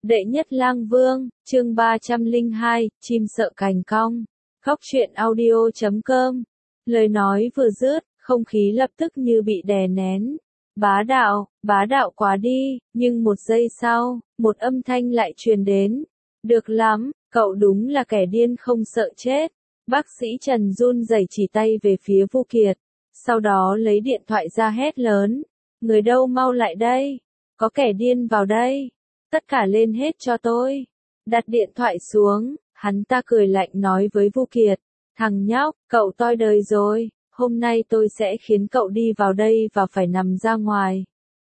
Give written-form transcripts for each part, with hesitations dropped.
Đệ nhất lang vương, chương 302, chim sợ cành cong. Góc truyện audio.com. Lời nói vừa dứt, không khí lập tức như bị đè nén. Bá đạo quá đi, nhưng một giây sau, một âm thanh lại truyền đến. Được lắm, cậu đúng là kẻ điên không sợ chết. Bác sĩ Trần run rẩy chỉ tay về phía Vu Kiệt, sau đó lấy điện thoại ra hét lớn. Người đâu mau lại đây, có kẻ điên vào đây. Tất cả lên hết cho tôi. Đặt điện thoại xuống, hắn ta cười lạnh nói với Vu Kiệt. Thằng nhóc, cậu toi đời rồi, hôm nay tôi sẽ khiến cậu đi vào đây và phải nằm ra ngoài.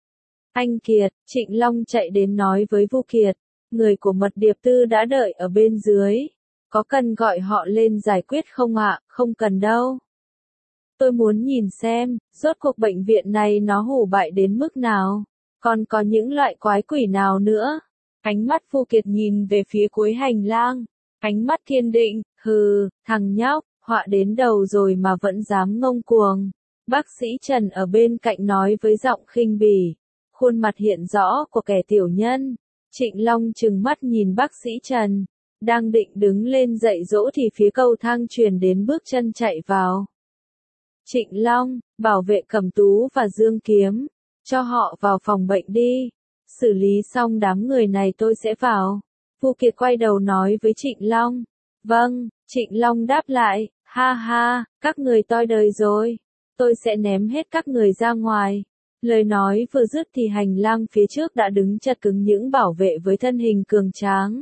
Anh Kiệt, Trịnh Long chạy đến nói với Vu Kiệt. Người của Mật Điệp Tư đã đợi ở bên dưới. Có cần gọi họ lên giải quyết không ạ? Không cần đâu. Tôi muốn nhìn xem, rốt cuộc bệnh viện này nó hủ bại đến mức nào. Còn có những loại quái quỷ nào nữa? Ánh mắt Vu Kiệt nhìn về phía cuối hành lang. Ánh mắt kiên định, hừ, thằng nhóc, họa đến đầu rồi mà vẫn dám ngông cuồng. Bác sĩ Trần ở bên cạnh nói với giọng khinh bỉ. Khuôn mặt hiện rõ của kẻ tiểu nhân. Trịnh Long trừng mắt nhìn bác sĩ Trần. Đang định đứng lên dạy dỗ thì phía cầu thang truyền đến bước chân chạy vào. Trịnh Long, bảo vệ Cẩm Tú và Dương Kiếm. Cho họ vào phòng bệnh đi. Xử lý xong đám người này tôi sẽ vào. Vu Kiệt quay đầu nói với Trịnh Long. Vâng, Trịnh Long đáp lại. Ha ha, các người toi đời rồi. Tôi sẽ ném hết các người ra ngoài. Lời nói vừa dứt thì hành lang phía trước đã đứng chật cứng những bảo vệ với thân hình cường tráng.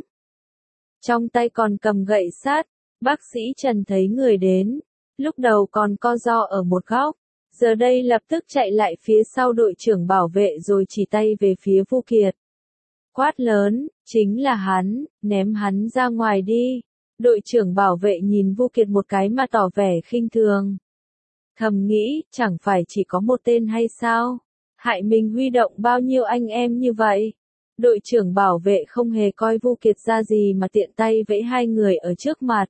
Trong tay còn cầm gậy sắt. Bác sĩ Trần thấy người đến. Lúc đầu còn co ro ở một góc. Giờ đây lập tức chạy lại phía sau đội trưởng bảo vệ rồi chỉ tay về phía Vu Kiệt. Quát lớn, chính là hắn, ném hắn ra ngoài đi. Đội trưởng bảo vệ nhìn Vu Kiệt một cái mà tỏ vẻ khinh thường. Thầm nghĩ, chẳng phải chỉ có một tên hay sao? Hại mình huy động bao nhiêu anh em như vậy? Đội trưởng bảo vệ không hề coi Vu Kiệt ra gì mà tiện tay vẫy hai người ở trước mặt.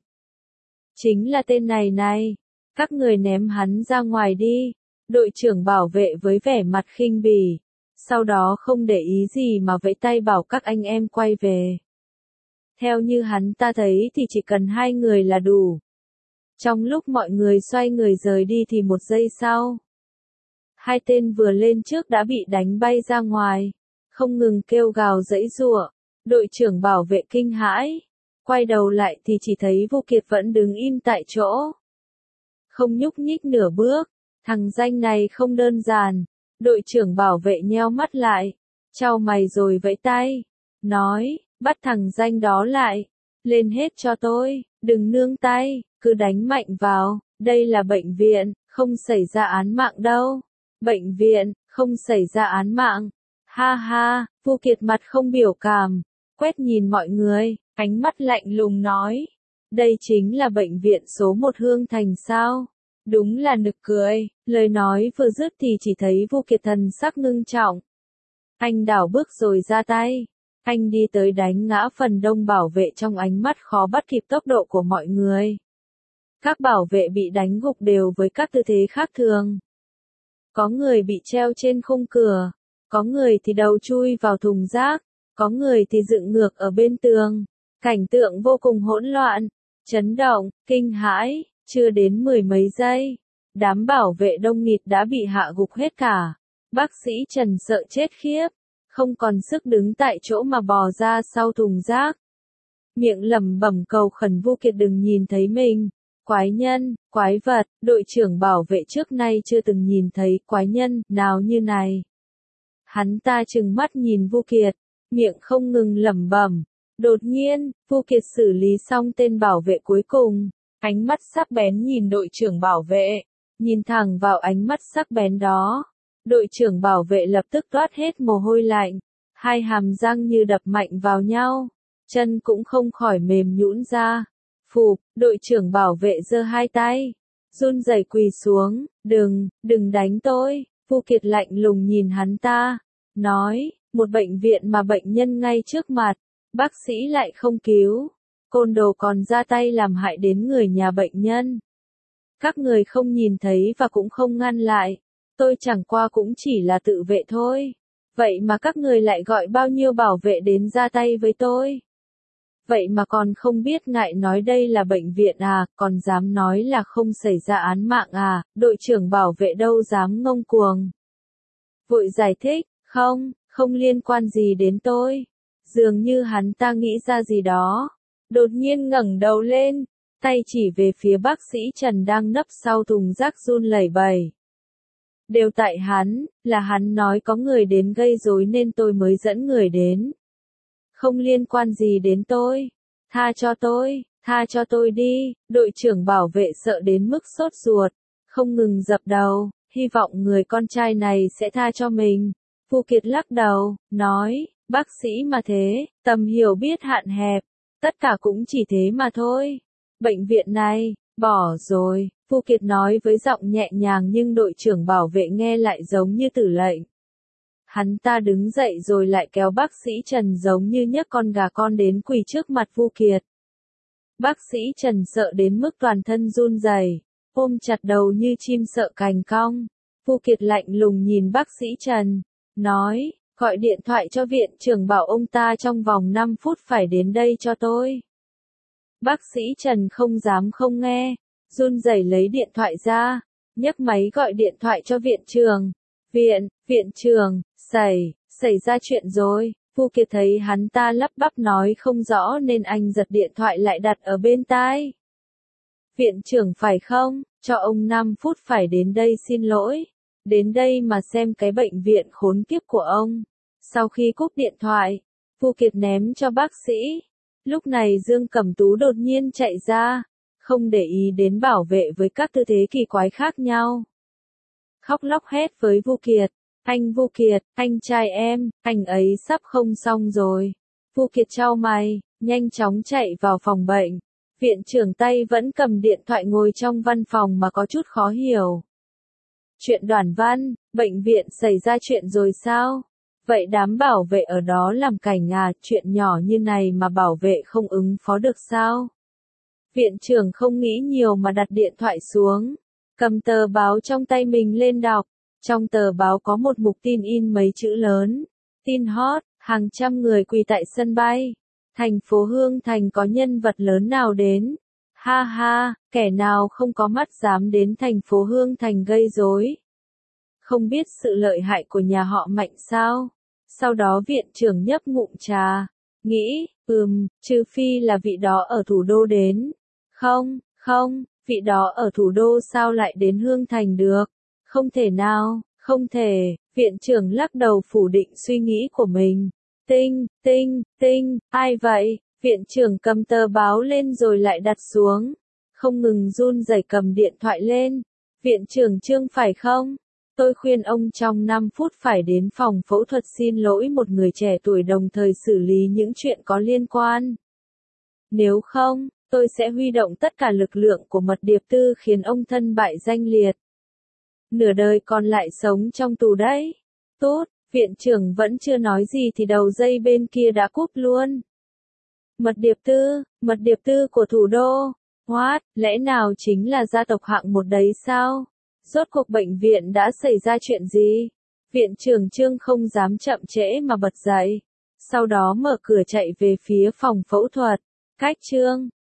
Chính là tên này. Các người ném hắn ra ngoài đi. Đội trưởng bảo vệ với vẻ mặt khinh bỉ. Sau đó không để ý gì mà vẫy tay bảo các anh em quay về. Theo như hắn ta thấy thì chỉ cần hai người là đủ. Trong lúc mọi người xoay người rời đi thì một giây sau. Hai tên vừa lên trước đã bị đánh bay ra ngoài. Không ngừng kêu gào giãy giụa. Đội trưởng bảo vệ kinh hãi. Quay đầu lại thì chỉ thấy Vu Kiệt vẫn đứng im tại chỗ. Không nhúc nhích nửa bước. Thằng danh này không đơn giản. Đội trưởng bảo vệ nheo mắt lại. Chau mày rồi vẫy tay. Nói, bắt thằng danh đó lại. Lên hết cho tôi, đừng nương tay, cứ đánh mạnh vào. Đây là bệnh viện, không xảy ra án mạng đâu. Bệnh viện, không xảy ra án mạng. Ha ha, Vu Kiệt mặt không biểu cảm. Quét nhìn mọi người, ánh mắt lạnh lùng nói. Đây chính là bệnh viện số 1 Hương Thành sao? Đúng là nực cười. Lời nói vừa dứt thì chỉ thấy Vu Kiệt thần sắc ngưng trọng. Anh đảo bước rồi ra tay. Anh đi tới đánh ngã phần đông bảo vệ trong ánh mắt khó bắt kịp tốc độ của mọi người. Các bảo vệ bị đánh gục đều với các tư thế khác thường. Có người bị treo trên khung cửa. Có người thì đầu chui vào thùng rác. Có người thì dựng ngược ở bên tường. Cảnh tượng vô cùng hỗn loạn. Chấn động, kinh hãi. Chưa đến 10 mấy giây, đám bảo vệ đông nghịt đã bị hạ gục hết cả. Bác sĩ Trần sợ chết khiếp, không còn sức đứng tại chỗ mà bò ra sau thùng rác. Miệng lẩm bẩm cầu khẩn Vu Kiệt đừng nhìn thấy mình. Quái nhân, quái vật, đội trưởng bảo vệ trước nay chưa từng nhìn thấy quái nhân nào như này. Hắn ta trừng mắt nhìn Vu Kiệt, miệng không ngừng lẩm bẩm. Đột nhiên, Vu Kiệt xử lý xong tên bảo vệ cuối cùng. Ánh mắt sắc bén nhìn đội trưởng bảo vệ, nhìn thẳng vào ánh mắt sắc bén đó. Đội trưởng bảo vệ lập tức toát hết mồ hôi lạnh, hai hàm răng như đập mạnh vào nhau, chân cũng không khỏi mềm nhũn ra. Phụp, đội trưởng bảo vệ giơ hai tay, run rẩy quỳ xuống, đừng đánh tôi. Vu Kiệt lạnh lùng nhìn hắn ta, nói, một bệnh viện mà bệnh nhân ngay trước mặt, bác sĩ lại không cứu. Côn đồ còn ra tay làm hại đến người nhà bệnh nhân. Các người không nhìn thấy và cũng không ngăn lại. Tôi chẳng qua cũng chỉ là tự vệ thôi. Vậy mà các người lại gọi bao nhiêu bảo vệ đến ra tay với tôi? Vậy mà còn không biết ngại nói đây là bệnh viện à, còn dám nói là không xảy ra án mạng à, đội trưởng bảo vệ đâu dám ngông cuồng. Vội giải thích, không liên quan gì đến tôi. Dường như hắn ta nghĩ ra gì đó. Đột nhiên ngẩng đầu lên, tay chỉ về phía bác sĩ Trần đang nấp sau thùng rác run lẩy bẩy. Đều tại hắn, là hắn nói có người đến gây rối nên tôi mới dẫn người đến. Không liên quan gì đến tôi. Tha cho tôi đi, đội trưởng bảo vệ sợ đến mức sốt ruột, không ngừng dập đầu, hy vọng người con trai này sẽ tha cho mình. Vu Kiệt lắc đầu, nói, bác sĩ mà thế, tầm hiểu biết hạn hẹp, tất cả cũng chỉ thế mà thôi. Bệnh viện này, bỏ rồi, Vu Kiệt nói với giọng nhẹ nhàng nhưng đội trưởng bảo vệ nghe lại giống như tử lệnh. Hắn ta đứng dậy rồi lại kéo bác sĩ Trần giống như nhấc con gà con đến quỳ trước mặt Vu Kiệt. Bác sĩ Trần sợ đến mức toàn thân run rẩy, ôm chặt đầu như chim sợ cành cong. Vu Kiệt lạnh lùng nhìn bác sĩ Trần, nói, gọi điện thoại cho viện trưởng bảo ông ta trong vòng 5 phút phải đến đây cho tôi. Bác sĩ Trần không dám không nghe, run rẩy lấy điện thoại ra, nhấc máy gọi điện thoại cho viện trưởng. Viện trưởng, xảy ra chuyện rồi. Vu Kiệt thấy hắn ta lắp bắp nói không rõ nên anh giật điện thoại lại đặt ở bên tai. Viện trưởng phải không, cho ông 5 phút phải đến đây xin lỗi. Đến đây mà xem cái bệnh viện khốn kiếp của ông. Sau khi cúp điện thoại, Vu Kiệt ném cho bác sĩ. Lúc này Dương Cẩm Tú đột nhiên chạy ra, không để ý đến bảo vệ với các tư thế kỳ quái khác nhau. Khóc lóc hét với Vu Kiệt, anh Vu Kiệt, anh trai em, anh ấy sắp không xong rồi. Vu Kiệt chau mày, nhanh chóng chạy vào phòng bệnh. Viện trưởng tay vẫn cầm điện thoại ngồi trong văn phòng mà có chút khó hiểu. Chuyện Đoàn Văn, bệnh viện xảy ra chuyện rồi sao? Vậy đám bảo vệ ở đó làm cảnh à, chuyện nhỏ như này mà bảo vệ không ứng phó được sao? Viện trưởng không nghĩ nhiều mà đặt điện thoại xuống, cầm tờ báo trong tay mình lên đọc. Trong tờ báo có một mục tin in mấy chữ lớn. Tin hot, hàng trăm người quỳ tại sân bay. Thành phố Hương Thành có nhân vật lớn nào đến? Ha ha, kẻ nào không có mắt dám đến thành phố Hương Thành gây rối? Không biết sự lợi hại của nhà họ Mạnh sao? Sau đó viện trưởng nhấp ngụm trà, nghĩ, trừ phi là vị đó ở thủ đô đến. Không, vị đó ở thủ đô sao lại đến Hương Thành được? Không thể nào, không thể, viện trưởng lắc đầu phủ định suy nghĩ của mình. Tinh, ai vậy? Viện trưởng cầm tờ báo lên rồi lại đặt xuống. Không ngừng run rẩy cầm điện thoại lên. Viện trưởng Trương phải không? Tôi khuyên ông trong 5 phút phải đến phòng phẫu thuật xin lỗi một người trẻ tuổi đồng thời xử lý những chuyện có liên quan. Nếu không, tôi sẽ huy động tất cả lực lượng của mật điệp tư khiến ông thân bại danh liệt. Nửa đời còn lại sống trong tù đấy. Tốt, viện trưởng vẫn chưa nói gì thì đầu dây bên kia đã cúp luôn. Mật điệp tư của thủ đô. What, lẽ nào chính là gia tộc hạng một đấy sao? Rốt cuộc bệnh viện đã xảy ra chuyện gì? Viện trưởng Trương không dám chậm trễ mà bật dậy. Sau đó mở cửa chạy về phía phòng phẫu thuật. Cách Trương,